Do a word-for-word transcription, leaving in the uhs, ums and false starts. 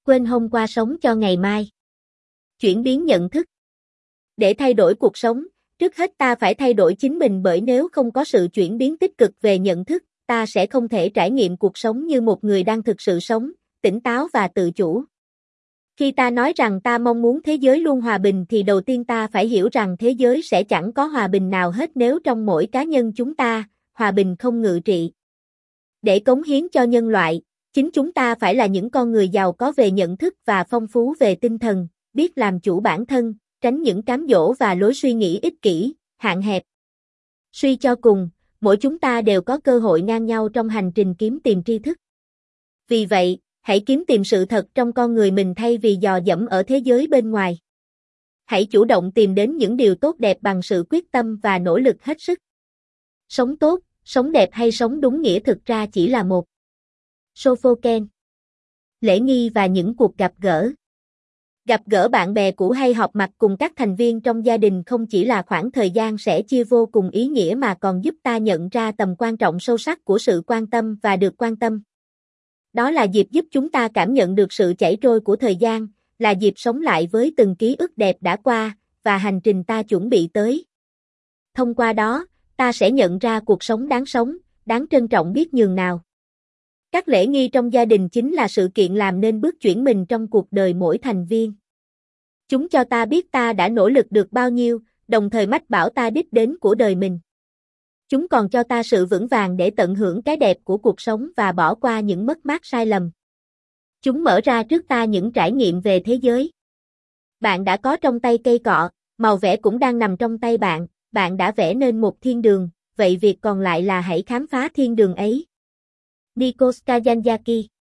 Quên hôm qua sống cho ngày mai. Chuyển biến nhận thức. Để thay đổi cuộc sống, trước hết ta phải thay đổi chính mình, bởi nếu không có sự chuyển biến tích cực về nhận thức, ta sẽ không thể trải nghiệm cuộc sống như một người đang thực sự sống, tỉnh táo và tự chủ. Khi ta nói rằng ta mong muốn thế giới luôn hòa bình thì đầu tiên ta phải hiểu rằng thế giới sẽ chẳng có hòa bình nào hết nếu trong mỗi cá nhân chúng ta, hòa bình không ngự trị. Để cống hiến cho nhân loại, chính chúng ta phải là những con người giàu có về nhận thức và phong phú về tinh thần, biết làm chủ bản thân, tránh những cám dỗ và lối suy nghĩ ích kỷ, hạn hẹp. Suy cho cùng, mỗi chúng ta đều có cơ hội ngang nhau trong hành trình kiếm tìm tri thức. Vì vậy, hãy kiếm tìm sự thật trong con người mình thay vì dò dẫm ở thế giới bên ngoài. Hãy chủ động tìm đến những điều tốt đẹp bằng sự quyết tâm và nỗ lực hết sức. Sống tốt, sống đẹp hay sống đúng nghĩa thực ra chỉ là một. Sophocles. Lễ nghi và những cuộc gặp gỡ. Gặp gỡ bạn bè cũ hay họp mặt cùng các thành viên trong gia đình không chỉ là khoảng thời gian sẻ chia vô cùng ý nghĩa mà còn giúp ta nhận ra tầm quan trọng sâu sắc của sự quan tâm và được quan tâm. Đó là dịp giúp chúng ta cảm nhận được sự chảy trôi của thời gian, là dịp sống lại với từng ký ức đẹp đã qua, và hành trình ta chuẩn bị tới. Thông qua đó, ta sẽ nhận ra cuộc sống đáng sống, đáng trân trọng biết nhường nào. Các lễ nghi trong gia đình chính là sự kiện làm nên bước chuyển mình trong cuộc đời mỗi thành viên. Chúng cho ta biết ta đã nỗ lực được bao nhiêu, đồng thời mách bảo ta đích đến của đời mình. Chúng còn cho ta sự vững vàng để tận hưởng cái đẹp của cuộc sống và bỏ qua những mất mát sai lầm. Chúng mở ra trước ta những trải nghiệm về thế giới. Bạn đã có trong tay cây cọ, màu vẽ cũng đang nằm trong tay bạn, bạn đã vẽ nên một thiên đường, vậy việc còn lại là hãy khám phá thiên đường ấy. Nikos Kazantzakis.